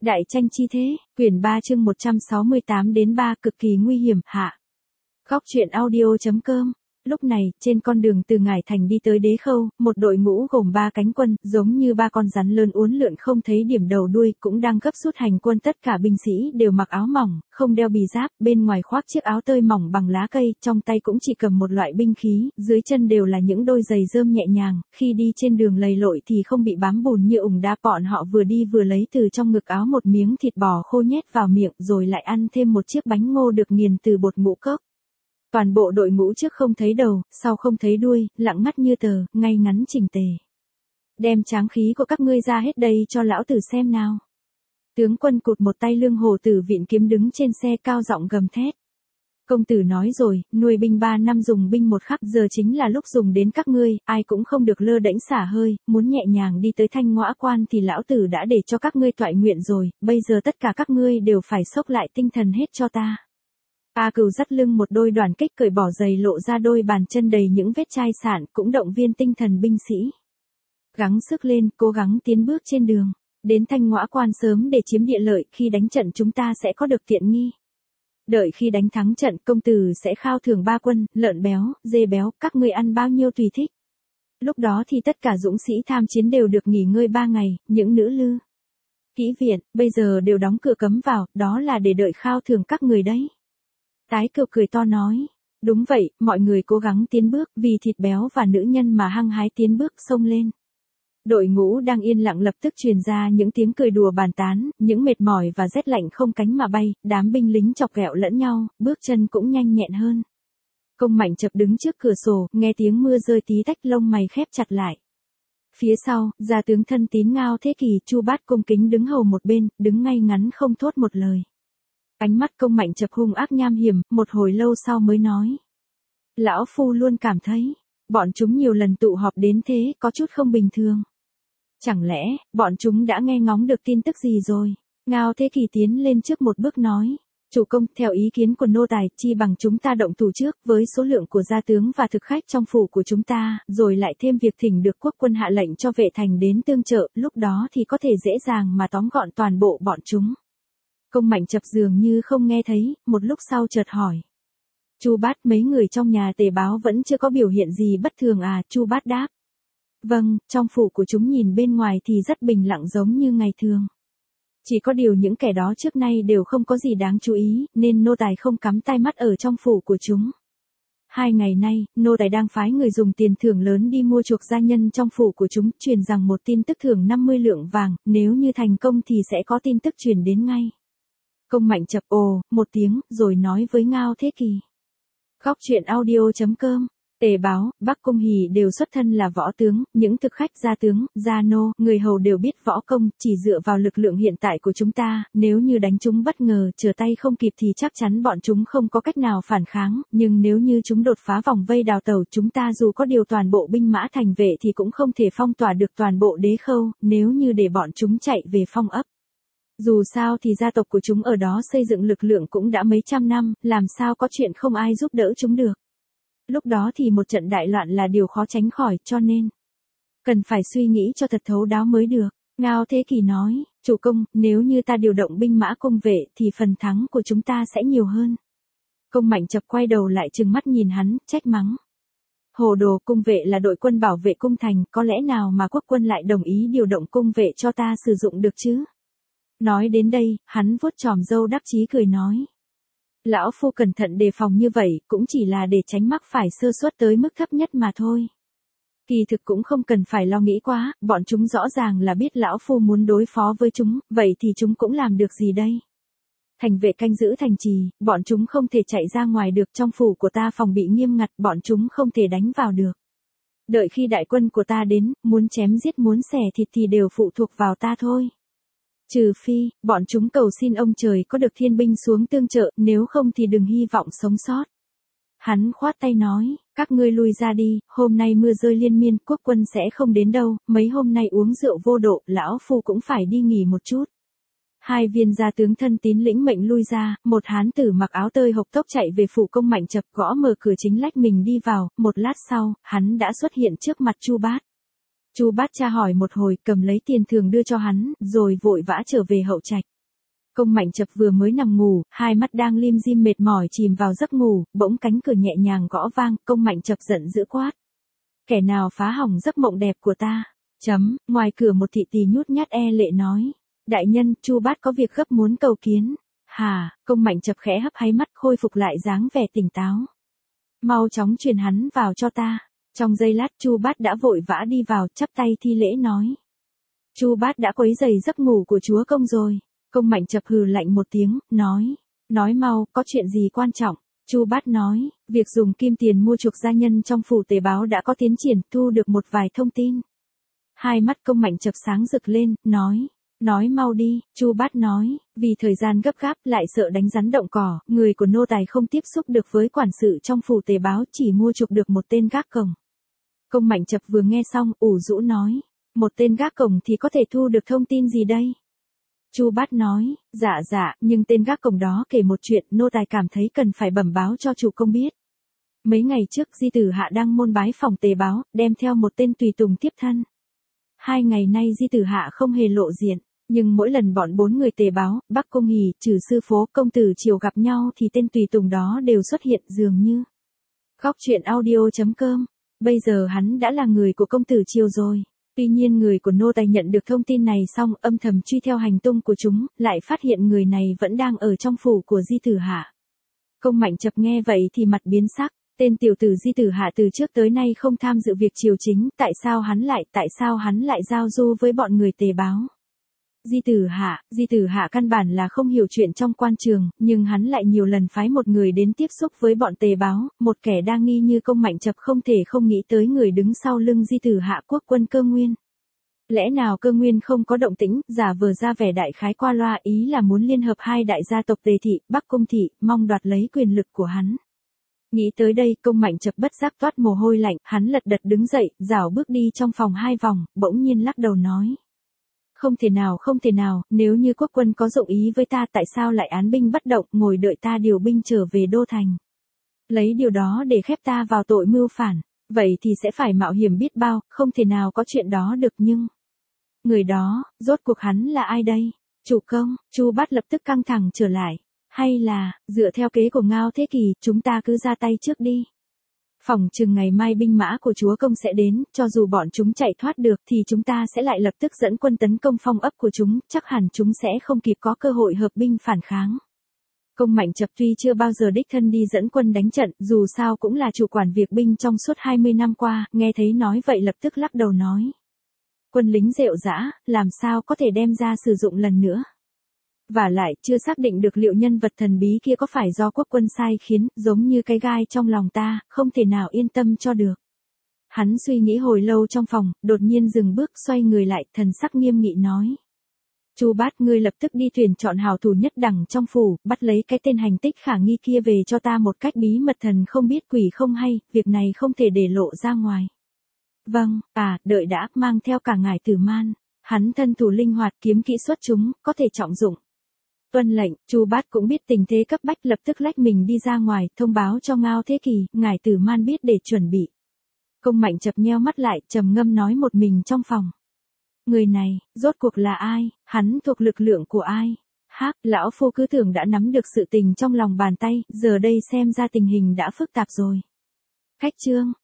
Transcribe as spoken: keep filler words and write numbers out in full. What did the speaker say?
Đại tranh chi thế, quyển ba chương một trăm sáu mươi tám đến ba cực kỳ nguy hiểm, hạ. Góc truyện audio.com. Lúc này, trên con đường từ Ngải Thành đi tới Đế Khâu, một đội ngũ gồm ba cánh quân, giống như ba con rắn lớn uốn lượn không thấy điểm đầu đuôi, cũng đang gấp rút hành quân. Tất cả binh sĩ đều mặc áo mỏng, không đeo bì giáp, bên ngoài khoác chiếc áo tơi mỏng bằng lá cây, trong tay cũng chỉ cầm một loại binh khí, dưới chân đều là những đôi giày rơm nhẹ nhàng, khi đi trên đường lầy lội thì không bị bám bùn như ủng đá. Bọn họ vừa đi vừa lấy từ trong ngực áo một miếng thịt bò khô nhét vào miệng, rồi lại ăn thêm một chiếc bánh ngô được nghiền từ bột ngũ cốc. Toàn bộ đội ngũ trước không thấy đầu, sau không thấy đuôi, lặng ngắt như tờ, ngay ngắn chỉnh tề. Đem tráng khí của các ngươi ra hết đây cho lão tử xem nào. Tướng quân cụt một tay lương hồ tử vịn kiếm đứng trên xe cao giọng gầm thét. Công tử nói rồi, nuôi binh ba năm dùng binh một khắc, giờ chính là lúc dùng đến các ngươi, ai cũng không được lơ đễnh xả hơi, muốn nhẹ nhàng đi tới Thanh Ngõa Quan thì lão tử đã để cho các ngươi toại nguyện rồi, bây giờ tất cả các ngươi đều phải xốc lại tinh thần hết cho ta. A Cừu dắt lưng một đôi đoàn kích, cởi bỏ giày lộ ra đôi bàn chân đầy những vết chai sạn, cũng động viên tinh thần binh sĩ. Gắng sức lên, cố gắng tiến bước trên đường, đến Thanh Ngõa Quan sớm để chiếm địa lợi, khi đánh trận chúng ta sẽ có được tiện nghi. Đợi khi đánh thắng trận, công tử sẽ khao thưởng ba quân, lợn béo, dê béo, các ngươi ăn bao nhiêu tùy thích. Lúc đó thì tất cả dũng sĩ tham chiến đều được nghỉ ngơi ba ngày, những nữ lư, kỹ viện, bây giờ đều đóng cửa cấm vào, đó là để đợi khao thưởng các người đấy. Tái Cừu cười to nói, đúng vậy, mọi người cố gắng tiến bước, vì thịt béo và nữ nhân mà hăng hái tiến bước xông lên. Đội ngũ đang yên lặng lập tức truyền ra những tiếng cười đùa bàn tán, những mệt mỏi và rét lạnh không cánh mà bay, đám binh lính chọc ghẹo lẫn nhau, bước chân cũng nhanh nhẹn hơn. Công Mạnh Chập đứng trước cửa sổ, nghe tiếng mưa rơi tí tách, lông mày khép chặt lại. Phía sau, gia tướng thân tín Ngao Thế Kỳ, Chu Bát cung kính đứng hầu một bên, đứng ngay ngắn không thốt một lời. Ánh mắt Công Mạnh Chập hung ác nham hiểm, một hồi lâu sau mới nói. Lão Phu luôn cảm thấy, bọn chúng nhiều lần tụ họp đến thế, có chút không bình thường. Chẳng lẽ, bọn chúng đã nghe ngóng được tin tức gì rồi? Ngao Thế Kỳ tiến lên trước một bước nói. Chủ công, theo ý kiến của nô tài, chi bằng chúng ta động thủ trước, với số lượng của gia tướng và thực khách trong phủ của chúng ta, rồi lại thêm việc thỉnh được quốc quân hạ lệnh cho vệ thành đến tương trợ, lúc đó thì có thể dễ dàng mà tóm gọn toàn bộ bọn chúng. Công Mạnh Chập dường như không nghe thấy, một lúc sau chợt hỏi. Chu Bát, mấy người trong nhà tề báo vẫn chưa có biểu hiện gì bất thường à? Chu Bát đáp. Vâng, trong phủ của chúng nhìn bên ngoài thì rất bình lặng giống như ngày thường. Chỉ có điều những kẻ đó trước nay đều không có gì đáng chú ý, nên nô tài không cắm tai mắt ở trong phủ của chúng. Hai ngày nay, nô tài đang phái người dùng tiền thưởng lớn đi mua chuộc gia nhân trong phủ của chúng, truyền rằng một tin tức thưởng năm mươi lượng vàng, nếu như thành công thì sẽ có tin tức truyền đến ngay. Công Mạnh Chập ồ, một tiếng, rồi nói với Ngao Thế Kỳ. Góc truyện audio.com. Tề báo, Bắc Cung Hỉ đều xuất thân là võ tướng, những thực khách gia tướng, gia nô, người hầu đều biết võ công, chỉ dựa vào lực lượng hiện tại của chúng ta, nếu như đánh chúng bất ngờ, trở tay không kịp thì chắc chắn bọn chúng không có cách nào phản kháng, nhưng nếu như chúng đột phá vòng vây đào tẩu, chúng ta dù có điều toàn bộ binh mã thành vệ thì cũng không thể phong tỏa được toàn bộ Đế Khâu, nếu như để bọn chúng chạy về phong ấp. Dù sao thì gia tộc của chúng ở đó xây dựng lực lượng cũng đã mấy trăm năm, làm sao có chuyện không ai giúp đỡ chúng được. Lúc đó thì một trận đại loạn là điều khó tránh khỏi, cho nên cần phải suy nghĩ cho thật thấu đáo mới được. Ngao Thế Kỳ nói, chủ công, nếu như ta điều động binh mã cung vệ thì phần thắng của chúng ta sẽ nhiều hơn. Công Mạnh Chập quay đầu lại trừng mắt nhìn hắn, trách mắng. Hồ đồ, cung vệ là đội quân bảo vệ cung thành, có lẽ nào mà quốc quân lại đồng ý điều động cung vệ cho ta sử dụng được chứ? Nói đến đây, hắn vuốt chòm râu đắc chí cười nói. Lão Phu cẩn thận đề phòng như vậy, cũng chỉ là để tránh mắc phải sơ suất tới mức thấp nhất mà thôi. Kỳ thực cũng không cần phải lo nghĩ quá, bọn chúng rõ ràng là biết Lão Phu muốn đối phó với chúng, vậy thì chúng cũng làm được gì đây? Thành vệ canh giữ thành trì, bọn chúng không thể chạy ra ngoài được, trong phủ của ta phòng bị nghiêm ngặt, bọn chúng không thể đánh vào được. Đợi khi đại quân của ta đến, muốn chém giết muốn xẻ thịt thì đều phụ thuộc vào ta thôi. Trừ phi, bọn chúng cầu xin ông trời có được thiên binh xuống tương trợ, nếu không thì đừng hy vọng sống sót. Hắn khoát tay nói, các ngươi lui ra đi, hôm nay mưa rơi liên miên, quốc quân sẽ không đến đâu, mấy hôm nay uống rượu vô độ, lão phu cũng phải đi nghỉ một chút. Hai viên gia tướng thân tín lĩnh mệnh lui ra, một hán tử mặc áo tơi hộc tốc chạy về phủ Công Mạnh Chập, gõ mở cửa chính lách mình đi vào, một lát sau, hắn đã xuất hiện trước mặt Chu Bát. Chu Bát tra hỏi một hồi, cầm lấy tiền thường đưa cho hắn, rồi vội vã trở về hậu trạch. Công Mạnh Chập vừa mới nằm ngủ, hai mắt đang lim dim mệt mỏi chìm vào giấc ngủ, bỗng cánh cửa nhẹ nhàng gõ vang, Công Mạnh Chập giận dữ quát. Kẻ nào phá hỏng giấc mộng đẹp của ta? Chấm, ngoài cửa một thị tỳ nhút nhát e lệ nói. Đại nhân, Chu Bát có việc gấp muốn cầu kiến. Hà, Công Mạnh Chập khẽ hấp háy mắt khôi phục lại dáng vẻ tỉnh táo. Mau chóng truyền hắn vào cho ta. Trong giây lát Chu Bát đã vội vã đi vào, chắp tay thi lễ nói. Chu Bát đã quấy rầy giấc ngủ của chúa công rồi. Công Mạnh Chập hừ lạnh một tiếng, nói. Nói mau, có chuyện gì quan trọng? Chu Bát nói, việc dùng kim tiền mua chuộc gia nhân trong phủ tề báo đã có tiến triển, thu được một vài thông tin. Hai mắt Công Mạnh Chập sáng rực lên, nói. Nói mau đi, Chu Bát nói, vì thời gian gấp gáp lại sợ đánh rắn động cỏ, người của nô tài không tiếp xúc được với quản sự trong phủ tề báo chỉ mua chuộc được một tên gác cổng. Công Mạnh Chập vừa nghe xong, ủ rũ nói, một tên gác cổng thì có thể thu được thông tin gì đây? Chu Bát nói, dạ dạ, nhưng tên gác cổng đó kể một chuyện nô tài cảm thấy cần phải bẩm báo cho chủ công biết. Mấy ngày trước Di Tử Hạ đang môn bái phòng tề báo, đem theo một tên tùy tùng tiếp thân. Hai ngày nay Di Tử Hạ không hề lộ diện, nhưng mỗi lần bọn bốn người tề báo, Bắc Cung Hỉ, trừ sư phố, công tử Triều gặp nhau thì tên tùy tùng đó đều xuất hiện dường như. Góc truyện audio chấm com, bây giờ hắn đã là người của công tử Triều rồi. Tuy nhiên người của nô tài nhận được thông tin này xong âm thầm truy theo hành tung của chúng, lại phát hiện người này vẫn đang ở trong phủ của Di Tử Hạ. Công Mạnh Chập nghe vậy thì mặt biến sắc, tên tiểu tử Di Tử Hạ từ trước tới nay không tham dự việc triều chính, tại sao hắn lại, tại sao hắn lại giao du với bọn người tề báo? Di Tử Hạ, Di Tử Hạ căn bản là không hiểu chuyện trong quan trường, nhưng hắn lại nhiều lần phái một người đến tiếp xúc với bọn tề báo, một kẻ đa nghi như Công Mạnh Chập không thể không nghĩ tới người đứng sau lưng Di Tử Hạ quốc quân Cơ Nguyên. Lẽ nào Cơ Nguyên không có động tĩnh, giả vờ ra vẻ đại khái qua loa ý là muốn liên hợp hai đại gia tộc Tề thị, Bắc Cung thị, mong đoạt lấy quyền lực của hắn. Nghĩ tới đây, Công Mạnh Chập bất giác toát mồ hôi lạnh, hắn lật đật đứng dậy, rảo bước đi trong phòng hai vòng, bỗng nhiên lắc đầu nói. Không thể nào, không thể nào, nếu như quốc quân có dụng ý với ta tại sao lại án binh bất động, ngồi đợi ta điều binh trở về đô thành. Lấy điều đó để khép ta vào tội mưu phản, vậy thì sẽ phải mạo hiểm biết bao, không thể nào có chuyện đó được nhưng. Người đó, rốt cuộc hắn là ai đây? Chủ công, Chu Bát lập tức căng thẳng trở lại. Hay là, dựa theo kế của Ngao Thế Kỳ, chúng ta cứ ra tay trước đi. Phòng chừng ngày mai binh mã của chúa công sẽ đến, cho dù bọn chúng chạy thoát được thì chúng ta sẽ lại lập tức dẫn quân tấn công phong ấp của chúng, chắc hẳn chúng sẽ không kịp có cơ hội hợp binh phản kháng. Công Mạnh Chập tuy chưa bao giờ đích thân đi dẫn quân đánh trận, dù sao cũng là chủ quản việc binh trong suốt hai mươi năm qua, nghe thấy nói vậy lập tức lắc đầu nói. Quân lính rệu rã, làm sao có thể đem ra sử dụng lần nữa. Và lại, chưa xác định được liệu nhân vật thần bí kia có phải do quốc quân sai khiến, giống như cái gai trong lòng ta, không thể nào yên tâm cho được. Hắn suy nghĩ hồi lâu trong phòng, đột nhiên dừng bước xoay người lại, thần sắc nghiêm nghị nói. Chu Bát, ngươi lập tức đi tuyển chọn hảo thủ nhất đẳng trong phủ, bắt lấy cái tên hành tích khả nghi kia về cho ta một cách bí mật, thần không biết quỷ không hay, việc này không thể để lộ ra ngoài. Vâng, à, đợi đã, mang theo cả ngải Tử Man. Hắn thân thủ linh hoạt, kiếm kỹ xuất chúng, có thể trọng dụng. Tuân lệnh, Chu Bát cũng biết tình thế cấp bách, lập tức lách mình đi ra ngoài, thông báo cho Ngao Thế Kỳ, ngải Tử Man biết để chuẩn bị. Công Mạnh Chập nheo mắt lại, trầm ngâm nói một mình trong phòng. Người này, rốt cuộc là ai, hắn thuộc lực lượng của ai? Hác, lão phu cứ tưởng đã nắm được sự tình trong lòng bàn tay, giờ đây xem ra tình hình đã phức tạp rồi. Cách chương